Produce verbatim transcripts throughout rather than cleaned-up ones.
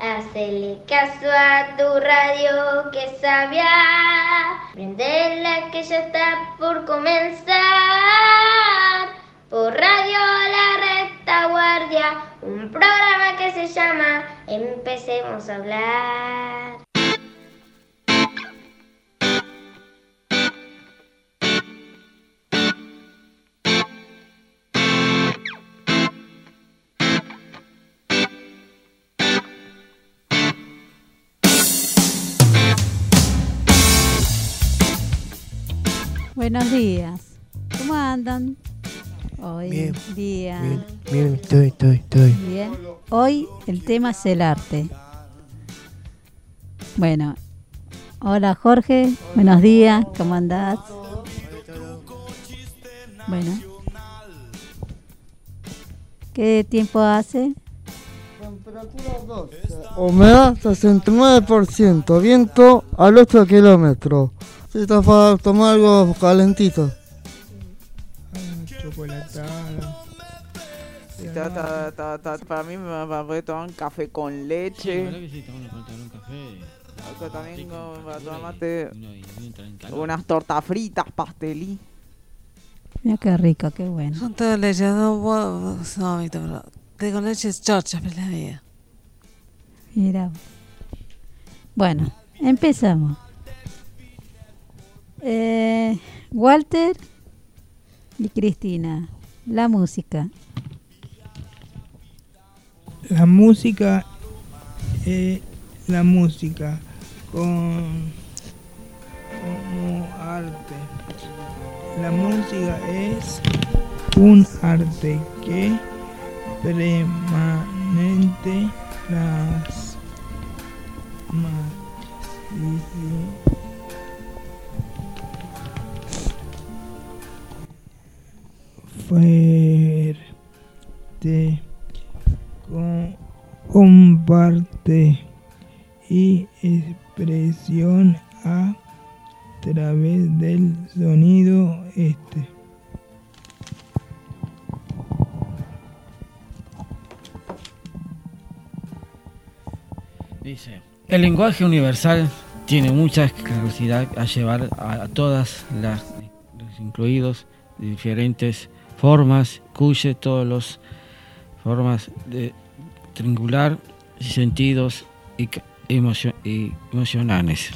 Hacele caso a tu radio que es sabia. Prendela que ya está por comenzar. Por Radio La Retaguardia, un programa que se llama Empecemos a hablar. Buenos días, ¿cómo andan? Hoy bien, día. Bien, bien, estoy, estoy, estoy. Bien. Hoy el tema es el arte. Bueno, hola Jorge, hola. Buenos días, ¿cómo andás? Bueno, ¿qué tiempo hace? Temperatura doce, humedad sesenta y nueve por ciento, viento al ocho kilómetros. Si está para tomar algo calentito. Chocolatada. Sí, ta, ta, ta, ta, para mí me voy a tomar un café con leche. Sí, sí, estamos para tomar un café. Acá también para tomarte unas tortas fritas, pastelí. Mira qué rico, qué bueno. Con toda leche, dos huevos, no, mi toro. Te con leche es chocha, pero la vida. Mira. Bueno, empezamos. Eh, Walter y Cristina, la música. La música es la música con como arte. La música es un arte que permanente las más fuerte, con, comparte y expresión a través del sonido este. Dice, el lenguaje universal tiene mucha capacidad a llevar a, a todas las, los incluidos de diferentes formas, cuye todas las formas de triangular sentidos y, emocio, y emocionales.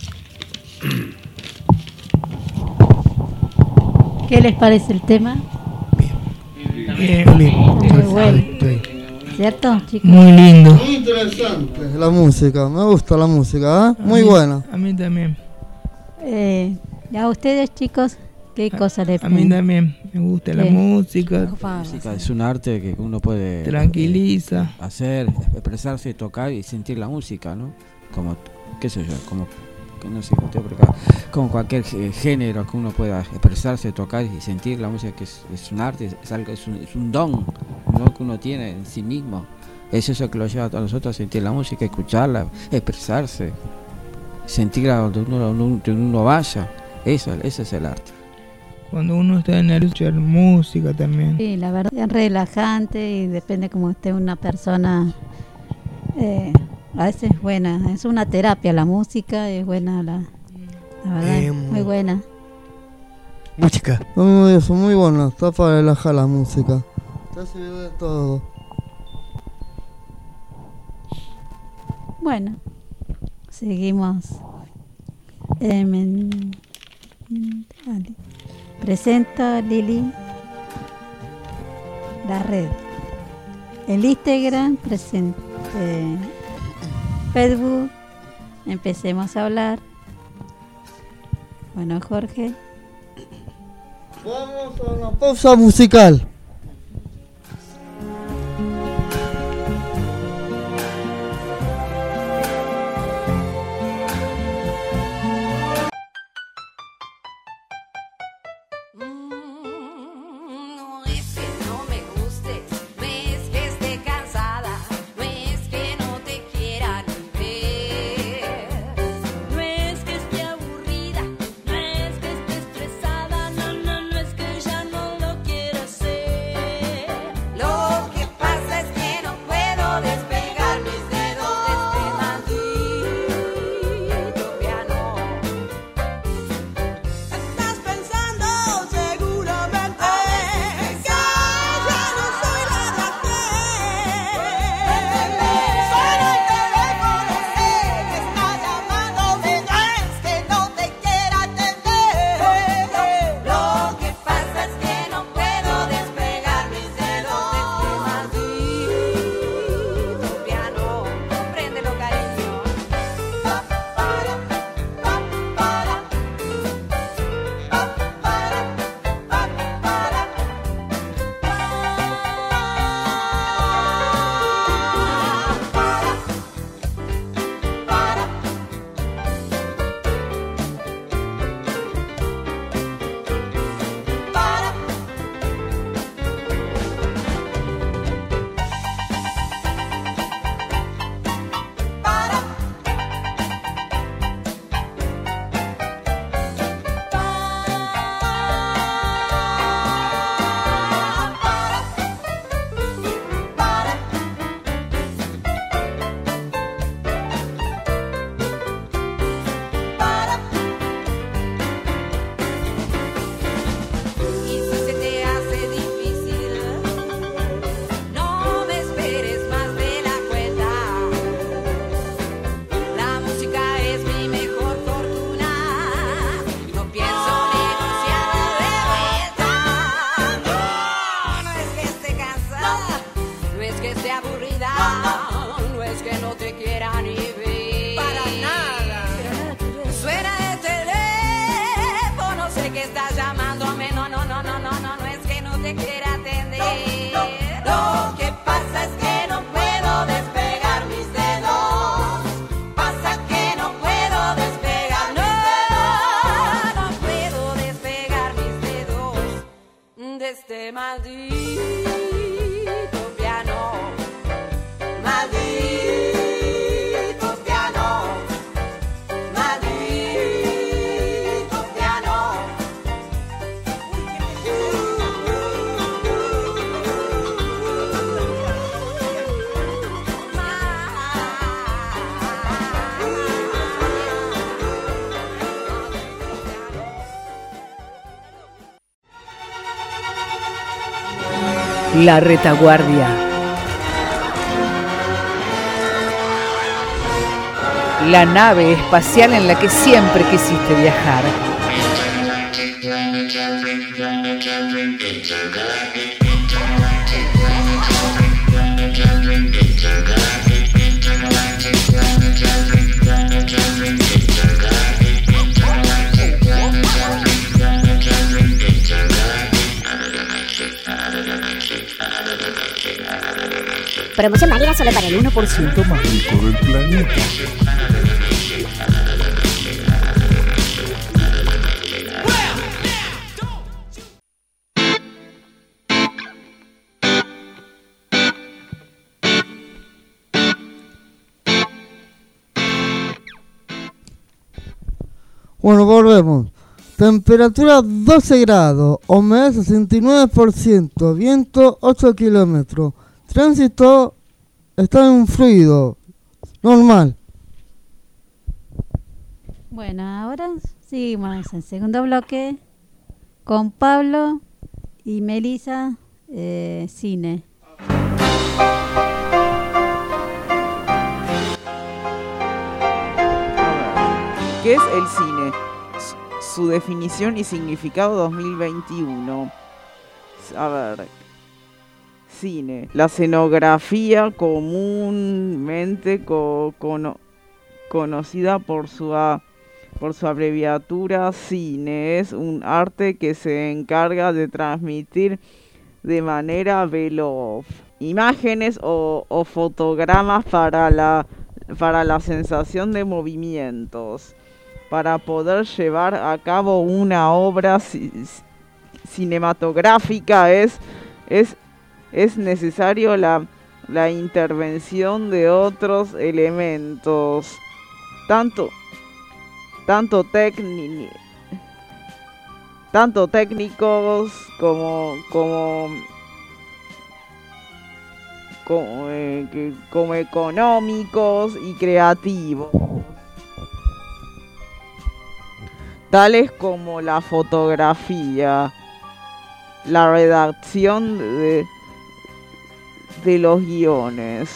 ¿Qué les parece el tema? Bien, bien, bien. Muy bueno. Estoy. ¿Cierto, chicos? Muy lindo. Muy interesante la música, me gusta la música, ¿eh? Muy mí, buena. A mí también. Eh, ¿A ustedes, chicos, qué cosa les A mí también me gusta la ¿Qué? música. La música es un arte que uno puede Tranquiliza. hacer, expresarse, tocar y sentir la música, ¿no? Como, qué sé yo, como que no sé, como cualquier género que uno pueda expresarse, tocar y sentir la música, que es, es un arte, es algo, es un, es un don, ¿no? Que uno tiene en sí mismo. Es eso que lo lleva a nosotros a sentir la música, escucharla, expresarse, sentirla donde uno, donde uno vaya. Eso, ese es el arte. Cuando uno está en el escuchar música también. Sí, la verdad es relajante y depende cómo esté una persona. Eh, a veces es buena, es una terapia la música, es buena la, la verdad, eh, muy buena. Música. Muy, eso, muy buena, está para relajar la música. Te hace de todo. Bueno, seguimos. Eh, men, vale. Presenta Lili la red. El Instagram presenta. Eh, Facebook, empecemos a hablar. Bueno, Jorge. Vamos a una pausa musical. No es que esté aburrida, no, no, no es que ya no lo quiera hacer. La Retaguardia. La nave espacial en la que siempre quisiste viajar. Promoción válida solo para el uno por ciento más rico del planeta. Bueno, volvemos. Temperatura doce grados, humedad sesenta y nueve por ciento, viento ocho kilómetros. Tránsito está en un fluido normal. Bueno, ahora seguimos en segundo bloque con Pablo y Melissa, eh, cine. ¿Qué es el cine? Su definición y significado dos mil veintiuno. A ver. Cine. La escenografía comúnmente co- cono- conocida por su, a- por su abreviatura cine. Es un arte que se encarga de transmitir de manera veloz imágenes o, o fotogramas para la, para la sensación de movimientos. Para poder llevar a cabo una obra ci- cinematográfica es, es, es necesario la, la intervención de otros elementos, tanto, tanto, técni- tanto técnicos como, como, como, eh, que- como económicos y creativos, tales como la fotografía, la redacción de, de los guiones,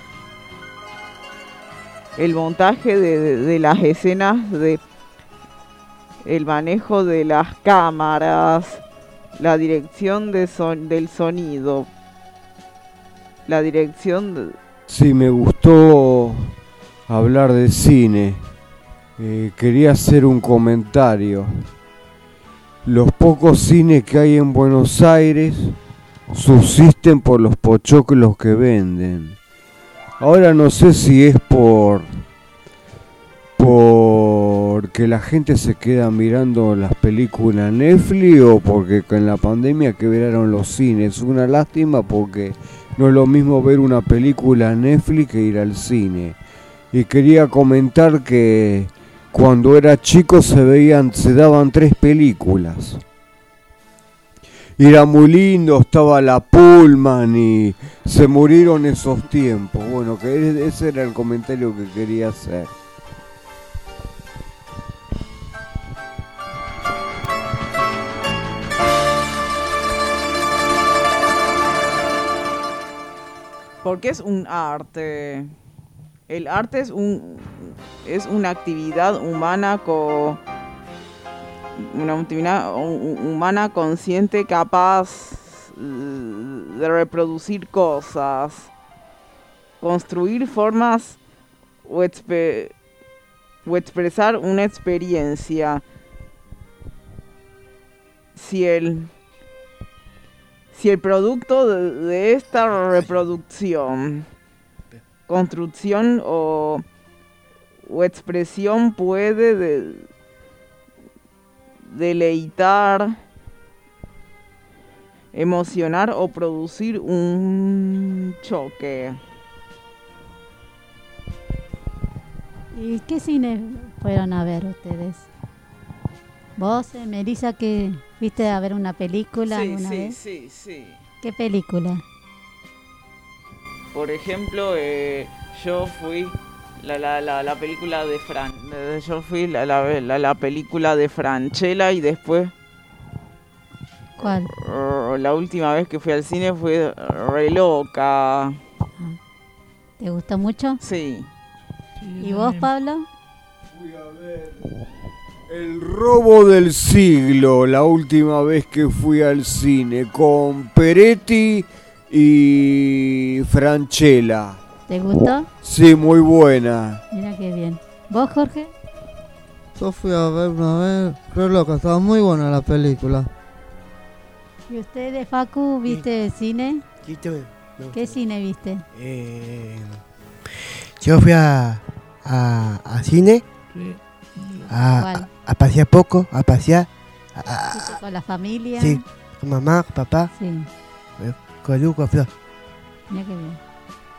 el montaje de, de, de las escenas, de el manejo de las cámaras, la dirección de son, del sonido, la dirección de... Sí, me gustó hablar de cine. Eh, quería hacer un comentario. Los pocos cines que hay en Buenos Aires subsisten por los pochoclos que venden. Ahora no sé si es por porque la gente se queda mirando las películas en Netflix o porque con la pandemia quebraron los cines. Una lástima porque no es lo mismo ver una película en Netflix que ir al cine. Y quería comentar que cuando era chico se veían, se daban tres películas. Y era muy lindo, estaba la Pullman y se murieron esos tiempos. Bueno, que ese era el comentario que quería hacer. Porque es un arte. El arte es un es una actividad humana co, una actividad humana consciente capaz de reproducir cosas, construir formas o, expe, o expresar una experiencia. Si el si el producto de, de esta reproducción, construcción o, o expresión puede de, deleitar, emocionar o producir un choque. ¿Y qué cine fueron a ver ustedes? ¿Vos, eh, Melissa, que fuiste a ver una película Sí, alguna sí, vez? sí, sí. ¿Qué película? Por ejemplo, eh, yo fui la, la, la, la película de Fran, eh, yo fui la, la, la, la película de Francella y después ¿Cuál? uh, bueno, la última vez que fui al cine fue re loca. ¿Te gustó mucho? Sí. ¿Y vos, Pablo? Fui a ver El robo del siglo, la última vez que fui al cine, con Peretti y Franchella. ¿Te gustó? Sí, muy buena. Mira qué bien. ¿Vos, Jorge? Yo fui a ver una vez, re loca, estaba muy buena la película. ¿Y usted, Facu, viste cine? Sí, tuve, me ¿Qué gustó. cine viste? Eh, yo fui a, a, a cine, a, ¿Cuál? a, a pasear poco, a pasear. A, a- ¿Viste con la familia? sí, con mamá, con papá, Sí, eh, con Lu, con Flor. mira qué bien.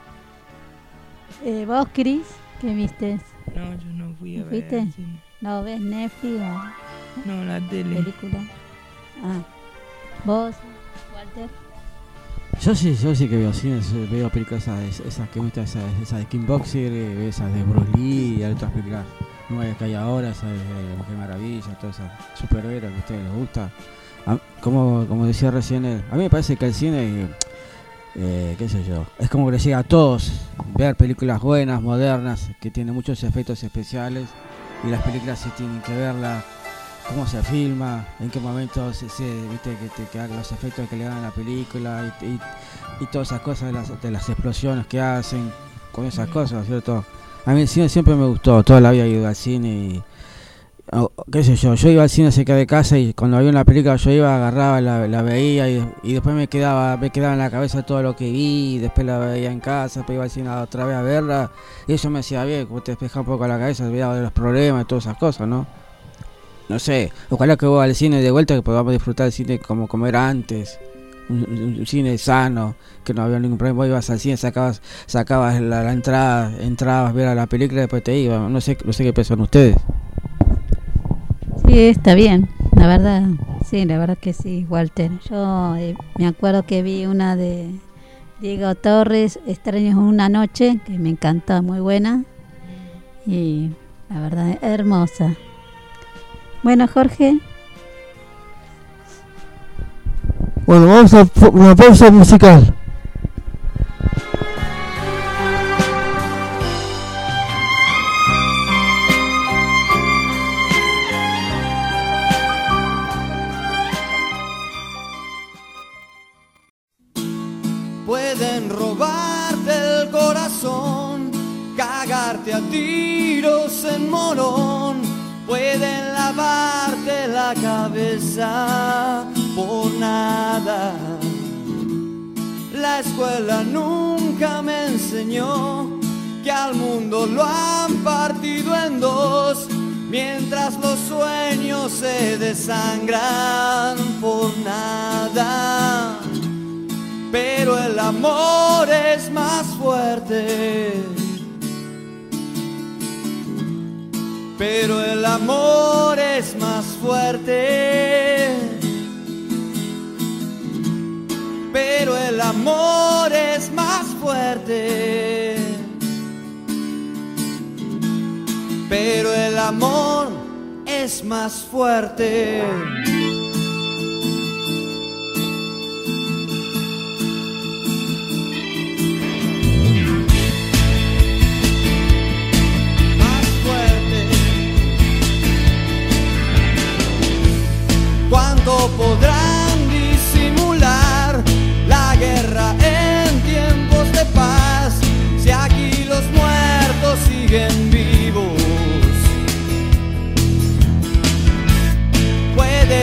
Eh, ¿Vos, Cris, qué viste? No, yo no fui a ¿No ver fuiste? al cine. ¿No ves Netflix o No, la tele. película? Ah. ¿Vos, Walter? Yo sí, yo sí que veo cine, sí, veo películas esas, esas que me gustan, esas, esas de Kickboxer, eh, esas de Bruce Lee y otras películas nuevas que hay ahora, esas de Mujer Maravilla, todas esas superhéroes que a ustedes les gusta. A- como, como decía recién él, a mí me parece que el cine, eh, qué sé yo, es como que le llega a todos ver películas buenas, modernas, que tienen muchos efectos especiales y las películas se tienen que verlas. Cómo se filma, en qué momento se, se viste que, te, que hagan los efectos que le dan a la película y, y, y todas esas cosas de las, de las explosiones que hacen, con esas cosas, ¿cierto? A mí el cine siempre me gustó, toda la vida he ido al cine y oh, qué sé yo, yo iba al cine cerca de casa y cuando había una película yo iba, agarraba, la, la veía y, y después me quedaba me quedaba en la cabeza todo lo que vi y después la veía en casa, después iba al cine otra vez a verla y eso me hacía bien, como te despejaba un poco la cabeza, olvidaba de los problemas y todas esas cosas, ¿no? No sé, ojalá que vos al cine de vuelta que podamos disfrutar del cine como, como era antes. Un, un- un cine sano, que no había ningún problema. Vos ibas al cine, sacabas sacabas la, la entrada, entrabas a ver a la película y después te ibas. No sé, no sé qué piensan ustedes. Sí, está bien, la verdad, sí, la verdad que sí, Walter. Yo eh, me acuerdo que vi una de Diego Torres, Extraños en una noche, que me encantó, muy buena. Y la verdad, hermosa. Bueno, Jorge, Bueno, vamos a po- una pausa musical. Pueden robarte el corazón, cagarte a tiros en Morón, pueden lavarte la cabeza por nada. La escuela nunca me enseñó que al mundo lo han partido en dos, mientras los sueños se desangran por nada. Pero el amor es más fuerte. Pero el amor es más fuerte. Pero el amor es más fuerte. Pero el amor es más fuerte. ¿Cuánto podrán disimular la guerra en tiempos de paz? Si aquí los muertos siguen vivos. Puede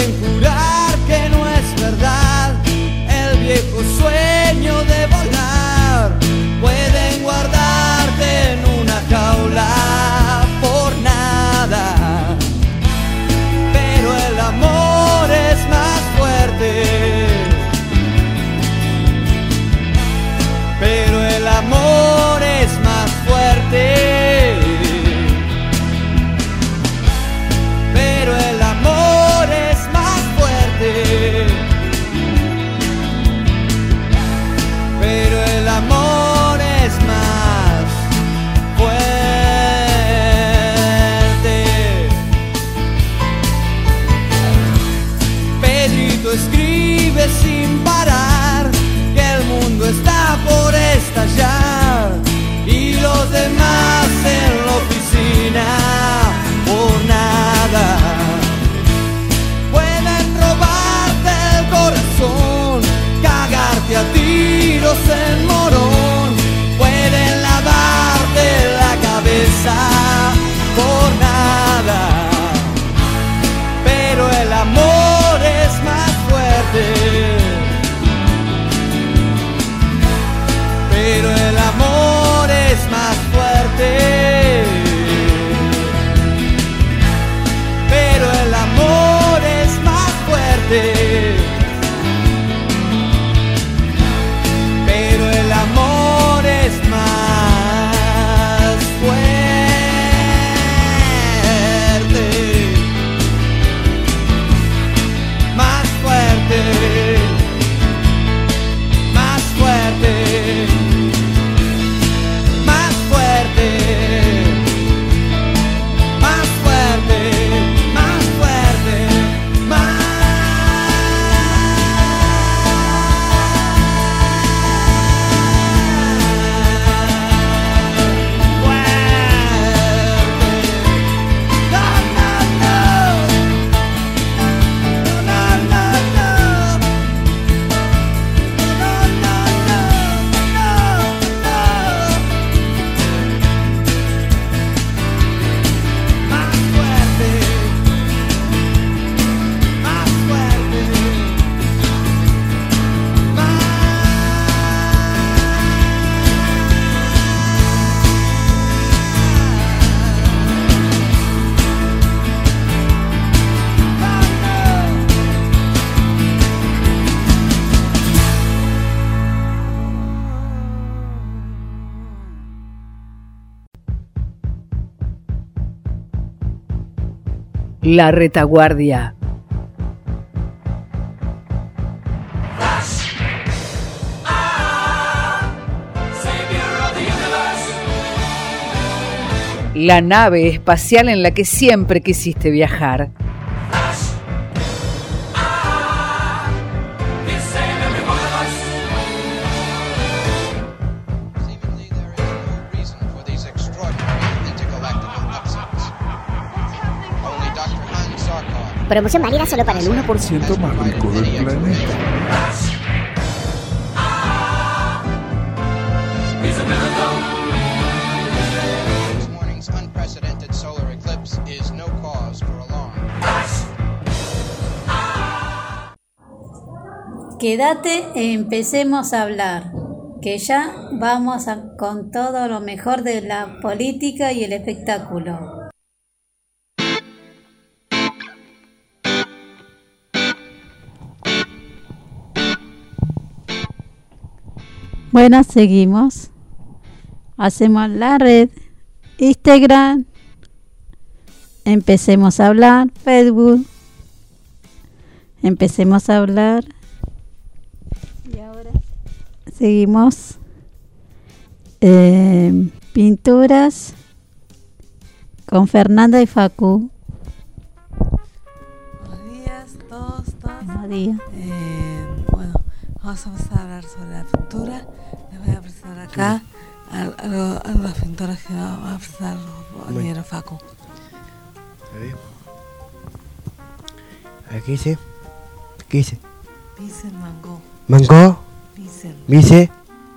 La Retaguardia. La nave espacial en la que siempre quisiste viajar. Promoción válida solo para el uno por ciento más rico del planeta. Quédate e empecemos a hablar, que ya vamos a, con todo lo mejor de la política y el espectáculo. Bueno, seguimos. Hacemos la red, Instagram, empecemos a hablar, Facebook, empecemos a hablar. Y ahora seguimos. Eh, pinturas con Fernanda y Facu. Buenos días, todos, todos. Buenos días. Eh, bueno, vamos a empezar a hablar sobre la pintura. Les voy a presentar acá al- algo, algunas pinturas que va a presentar mi compañero Facu. ¿Qué dice? ¿Qué dice? Vincent Van Gogh. ¿Mango? Vincent. Vice.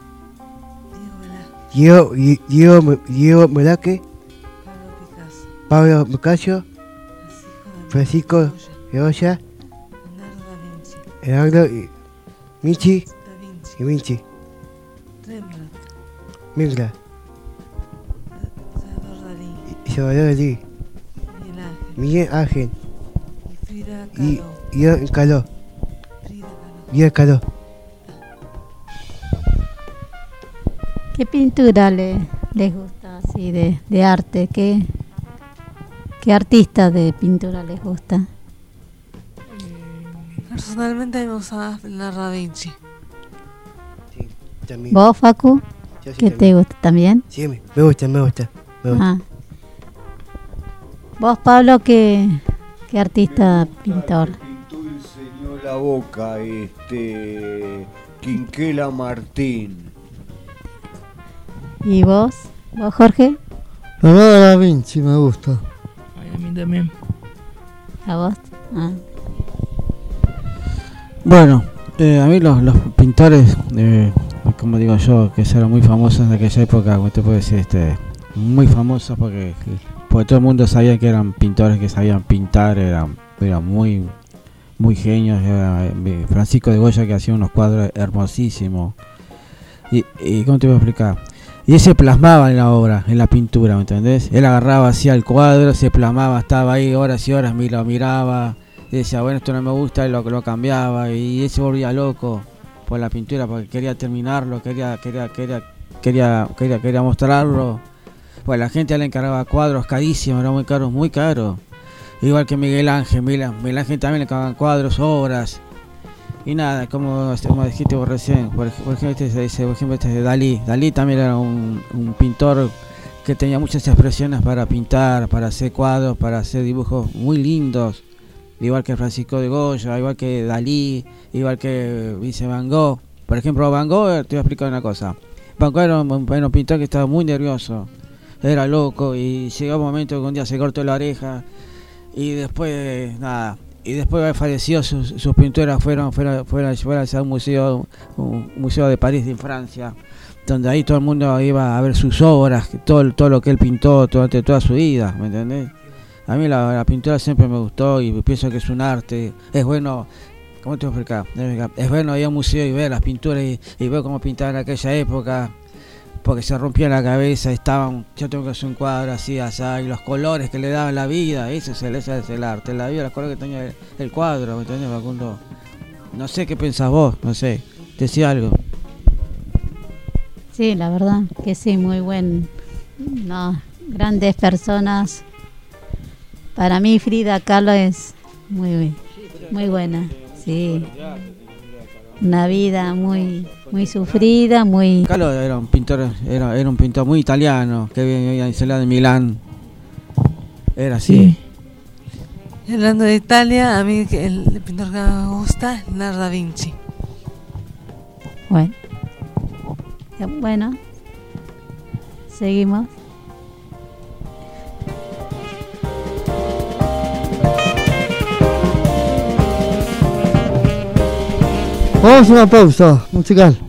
Diego, Diego, Diego, Diego Velázquez. Pablo Picasso. Francisco de Goya. Leonardo y Vinci. Y Vinci. Rembrandt. Mirla. Salvador Dalí. Y Salvador Dalí. Miguel Ángel. Miguel Ángel. Y Frida Y Kahlo. Frida Kahlo. Frida Kahlo. Frida Kahlo. ¿Qué pintura le, les gusta así de, de arte? ¿Qué, ¿Qué artista de pintura les gusta? Personalmente a mí me gusta más Leonardo da Vinci. También. ¿Vos, Facu? Yo sí ¿Qué también. te gusta también? Sí, me, me gusta, me gusta. Me gusta. Ah. ¿Vos, Pablo, qué, qué artista pintor? Pintó y enseñó la boca, este. Quinquela Martín. ¿Y vos? ¿Vos, Jorge? Leonardo da Vinci me gusta. Ay, a mí también. ¿A vos? Ah. Bueno, eh, a mí los, los pintores, eh, como digo yo, que eran muy famosos de aquella época, como te puedo decir, este, muy famosos porque, porque todo el mundo sabía que eran pintores que sabían pintar, eran, eran muy, muy genios. Era, eh, Francisco de Goya, que hacía unos cuadros hermosísimos. Y, y ¿cómo te voy a explicar? Y él se plasmaba en la obra, en la pintura, ¿me entendés? Él agarraba hacia el cuadro, se plasmaba, estaba ahí horas y horas, me lo miraba, y decía, bueno, esto no me gusta, y lo, lo cambiaba, y él se volvía loco por la pintura, porque quería terminarlo, quería, quería, quería, quería, quería, quería mostrarlo. Pues la gente le encargaba cuadros carísimos, eran muy caros, muy caros. Igual que Miguel Ángel, Miguel, Miguel Ángel también le encargaban cuadros, obras. Y nada, como, como dijiste vos recién, por, por ejemplo, este se dice, por ejemplo, este de Dalí. Dalí también era un, un pintor que tenía muchas expresiones para pintar, para hacer cuadros, para hacer dibujos muy lindos. Igual que Francisco de Goya, igual que Dalí, igual que Vincent Van Gogh. Por ejemplo, Van Gogh, te voy a explicar una cosa. Van Gogh era un, era un pintor que estaba muy nervioso, era loco, y llegó un momento que un día se cortó la oreja, y después, nada... Y después falleció, sus, sus pinturas fueron, fueron, fueron, fueron a un museo, un museo de París, en Francia, donde ahí todo el mundo iba a ver sus obras, todo, todo lo que él pintó durante toda su vida, ¿me entendés? A mí la, la pintura siempre me gustó y pienso que es un arte. Es bueno, ¿cómo te voy a explicar? Es bueno ir a un museo y ver las pinturas y, y ver cómo pintaban en aquella época, porque se rompía la cabeza, estaban, yo tengo que hacer un cuadro así, allá, y los colores que le daban la vida, eso es el, ese es el arte, la vida, los colores que tenía el, el cuadro, ¿me entiendes, Facundo? No sé qué pensás vos, no sé, decía algo. Sí, la verdad que sí, muy buen, no, grandes personas Para mí Frida Kahlo es muy, muy buena, sí. Una vida muy, muy sufrida, muy. Kahlo era un pintor, era, era un pintor muy italiano que vivía en Ciudad de Milán. Era así. Sí. Hablando de Italia, a mí el pintor que me gusta es Leonardo da Vinci. Bueno, bueno, seguimos. Vamos a una pausa musical.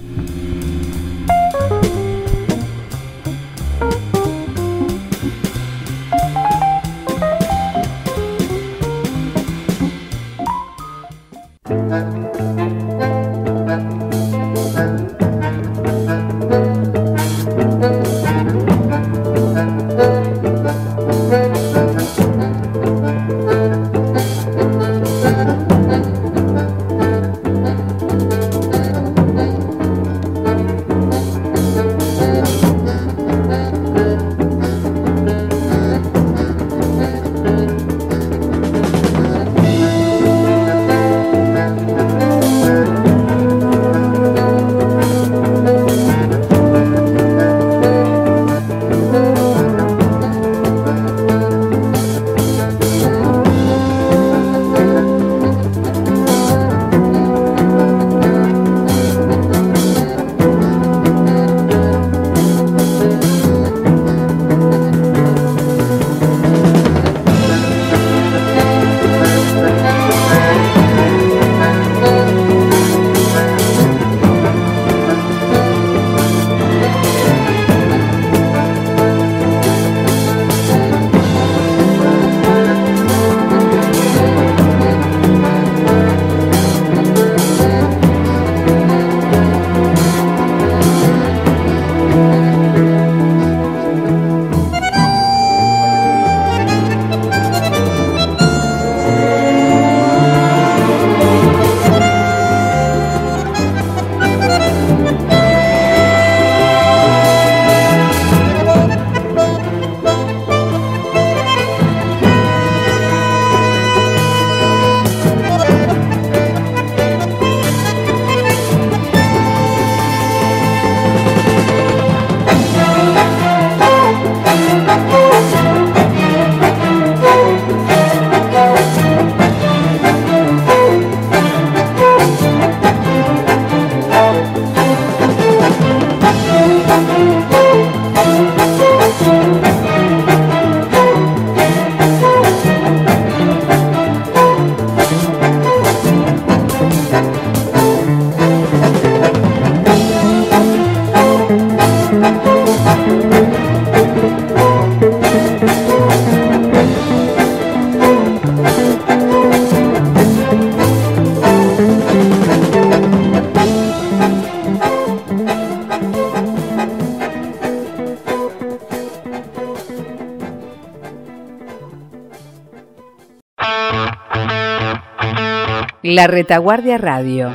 La Retaguardia Radio.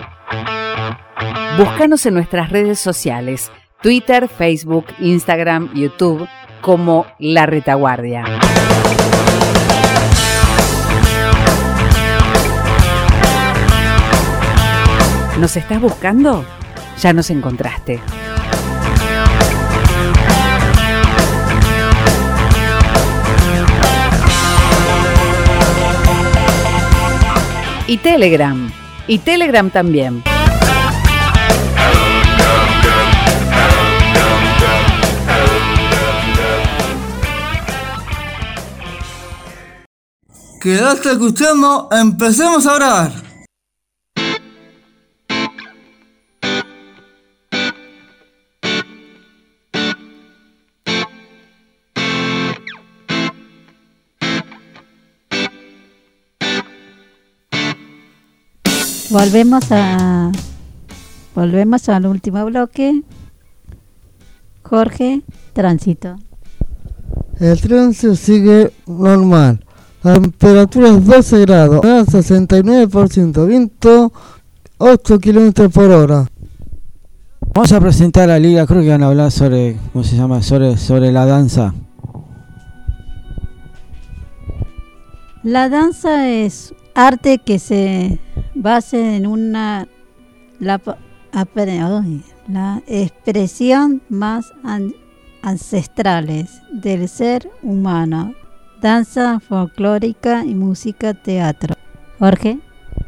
Búscanos en nuestras redes sociales, Twitter, Facebook, Instagram, YouTube, como La Retaguardia. ¿Nos estás buscando? Ya nos encontraste. Y Telegram, y Telegram también. Quedaste escuchando, empecemos a orar. Volvemos a volvemos al último bloque. Jorge, tránsito. El tránsito sigue normal. La temperatura es doce grados, sesenta y nueve por ciento, viento ocho kilómetros por hora. Vamos a presentar a Liga, creo que van a hablar sobre, ¿cómo se llama? Sobre, sobre la danza. La danza es arte que se basa en una la, la expresión más an, ancestrales del ser humano. Danza folclórica y música teatro. Jorge.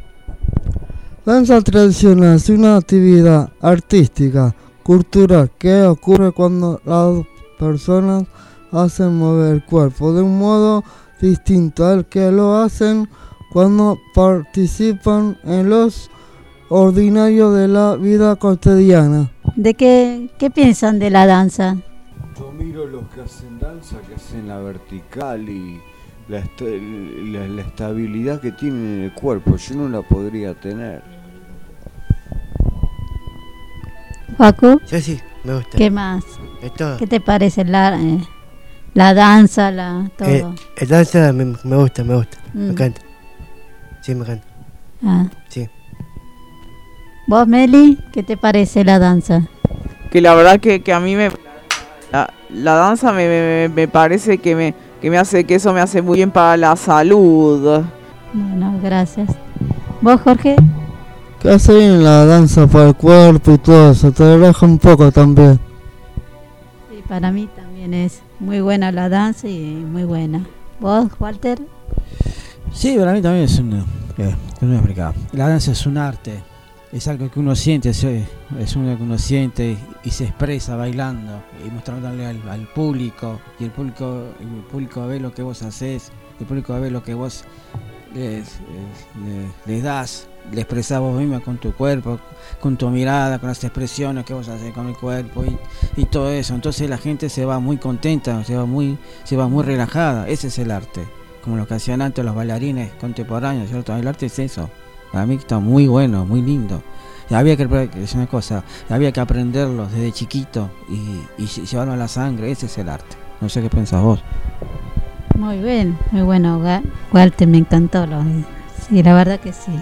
Danza tradicional es una actividad artística, cultural, que ocurre cuando las personas hacen mover el cuerpo de un modo distinto al que lo hacen cuando participan en los ordinarios de la vida cotidiana. ¿De qué, qué piensan de la danza? Yo miro los que hacen danza, que hacen la vertical y la, est- la, la estabilidad que tienen en el cuerpo. Yo no la podría tener. Facu. Sí, sí, me gusta. ¿Qué más? Esto, ¿Qué te parece la, eh, la danza, la todo? eh, el danza me, me gusta, me gusta. Mm. Me encanta. Sí, me encanta. Ah. Sí. ¿Vos, Meli, qué te parece la danza? Que la verdad que, que a mí me... La, la danza me, me, me parece que me, que me hace que eso me hace muy bien para la salud. Bueno, gracias. ¿Vos, Jorge? Que hace bien la danza para el cuerpo y todo eso, te relaja un poco también. Sí, para mí también es muy buena la danza y muy buena. ¿Vos, Walter? Sí, para mí también es una... Eh, no explicar. La danza es un arte, es algo que uno siente, es, es algo que uno siente y se expresa bailando y mostrándole al, al público, y el público el público ve lo que vos haces, el público ve lo que vos les, les, les das, le expresás vos misma con tu cuerpo, con tu mirada, con las expresiones que vos haces con el cuerpo y, y todo eso. Entonces la gente se va muy contenta, se va muy, se va muy relajada. Ese es el arte, como lo que hacían antes los bailarines contemporáneos, ¿cierto? El arte es eso. Para mí está muy bueno, muy lindo. Y había que, es una cosa, había que aprenderlo desde chiquito y, y llevarlo a la sangre. Ese es el arte. No sé qué pensás vos. Muy bien, muy bueno, Walter, me encantó. Lo, sí, la verdad que sí.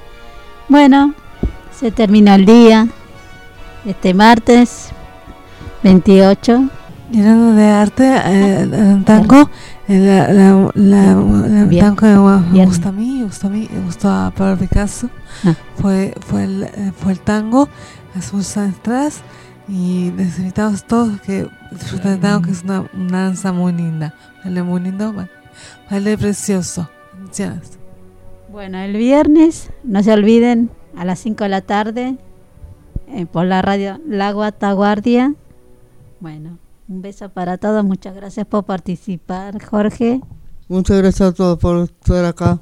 Bueno, se terminó el día, este martes veintiocho. Y hablando de arte, eh, el tango, el, la, la, la, el tango que me gusta a mí, me gustó a mí, me gustó a Pablo Picasso, ah. fue, fue, el, fue el tango, hace muchos años atrás, y les invitamos a todos que disfruten el tango, que es una, una danza muy linda, vale muy lindo, vale, vale precioso. Gracias. Bueno, el viernes, no se olviden, a las cinco de la tarde, eh, por la radio La Guataguardia. Bueno, un beso para todos, muchas gracias por participar, Jorge. Muchas gracias a todos por estar acá.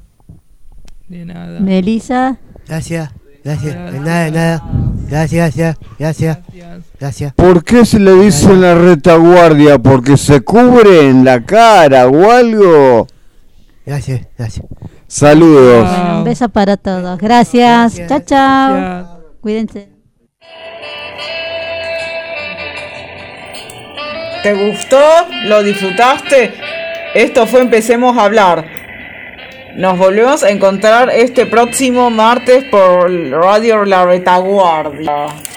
De nada. Melissa. Gracias, gracias, de nada, de nada. Gracias, gracias, gracias, gracias. ¿Por qué se le dice gracias. La retaguardia? ¿Porque se cubre en la cara o algo? Gracias, gracias. Saludos. Bueno, un beso para todos. Gracias. Chao, chao. Cuídense. ¿Te gustó? ¿Lo disfrutaste? Esto fue Empecemos a Hablar. Nos volvemos a encontrar este próximo martes por Radio La Retaguardia.